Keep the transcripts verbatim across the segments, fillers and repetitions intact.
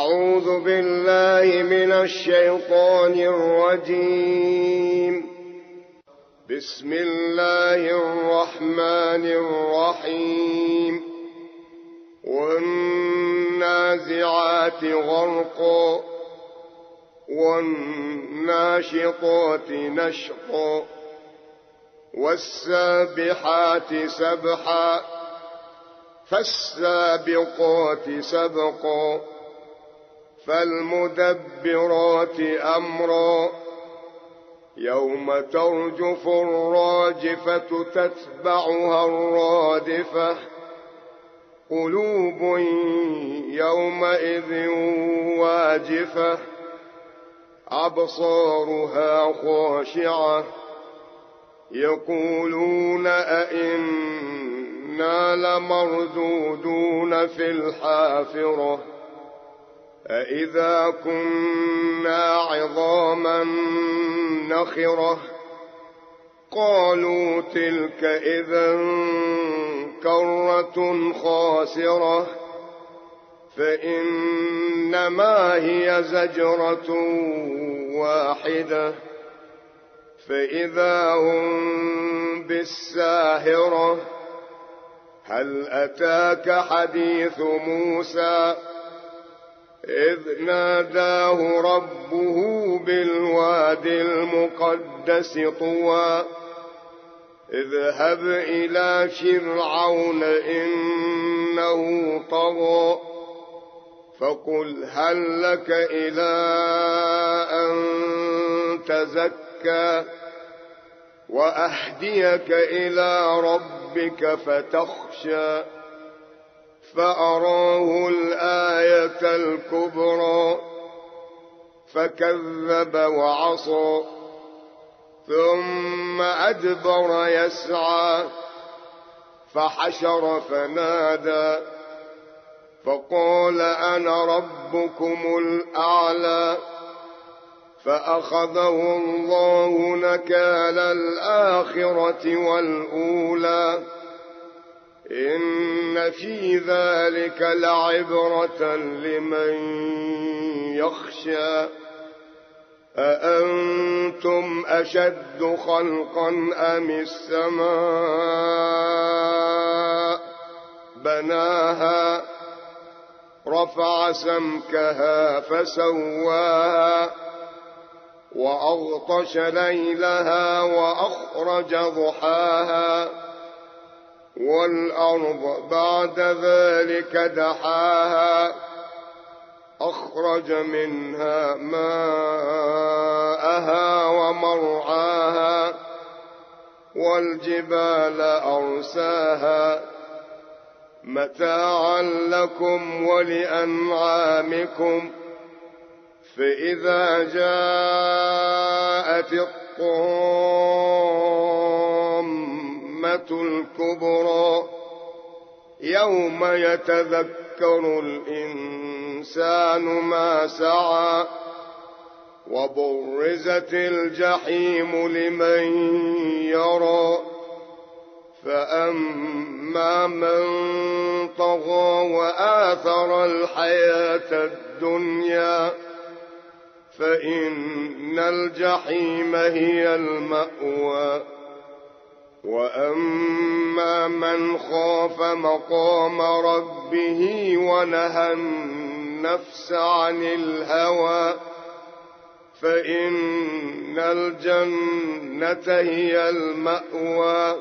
أعوذ بالله من الشيطان الرجيم. بسم الله الرحمن الرحيم. والنازعات غرقا والناشطات نشطا والسابحات سبحا فالسابقات سبقا فالمدبرات أمرا يوم ترجف الراجفة تتبعها الرادفة قلوب يومئذ واجفة أبصارها خاشعة يقولون أئنا لمردودون في الحافرة أئذا كنا عظاما نخرة قالوا تلك إذا كرة خاسرة فإنما هي زجرة واحدة فإذا هم بالساهرة هل أتاك حديث موسى إذ ناداه ربه بالواد المقدس طوى اذهب إلى فرعون إنه طغى فقل هل لك إلى أن تزكى وأهديك إلى ربك فتخشى فأراه الآية الكبرى فكذب وعصى ثم أدبر يسعى فحشر فنادى فقال أنا ربكم الأعلى فأخذه الله نكال الآخرة والأولى إن في ذلك لعبرة لمن يخشى أأنتم أشد خلقا أم السماء بناها رفع سمكها فسواها وأغطش ليلها وأخرج ضحاها والأرض بعد ذلك دحاها أخرج منها ماءها ومرعاها والجبال أرساها متاعا لكم ولأنعامكم فإذا جاءت الطامة الكبرى يوم يتذكر الإنسان ما سعى وبرزت الجحيم لمن يرى فأما من طغى وآثر الحياة الدنيا فإن الجحيم هي المأوى وأما من خاف مقام ربه ونهى النفس عن الهوى فإن الجنة هي المأوى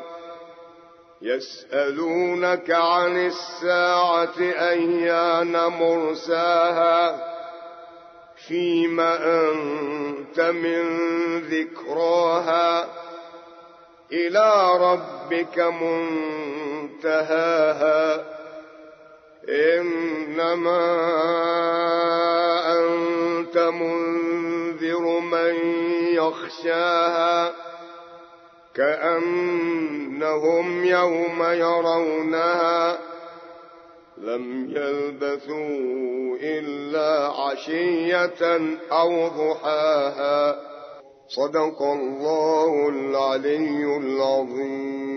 يسألونك عن الساعة أيان مرساها فيما أنت من ذكراها إلى ربك منتهاها إنما أنت منذر من يخشاها كأنهم يوم يرونها لم يلبثوا إلا عشية أو ضحاها صدق الله العلي العظيم.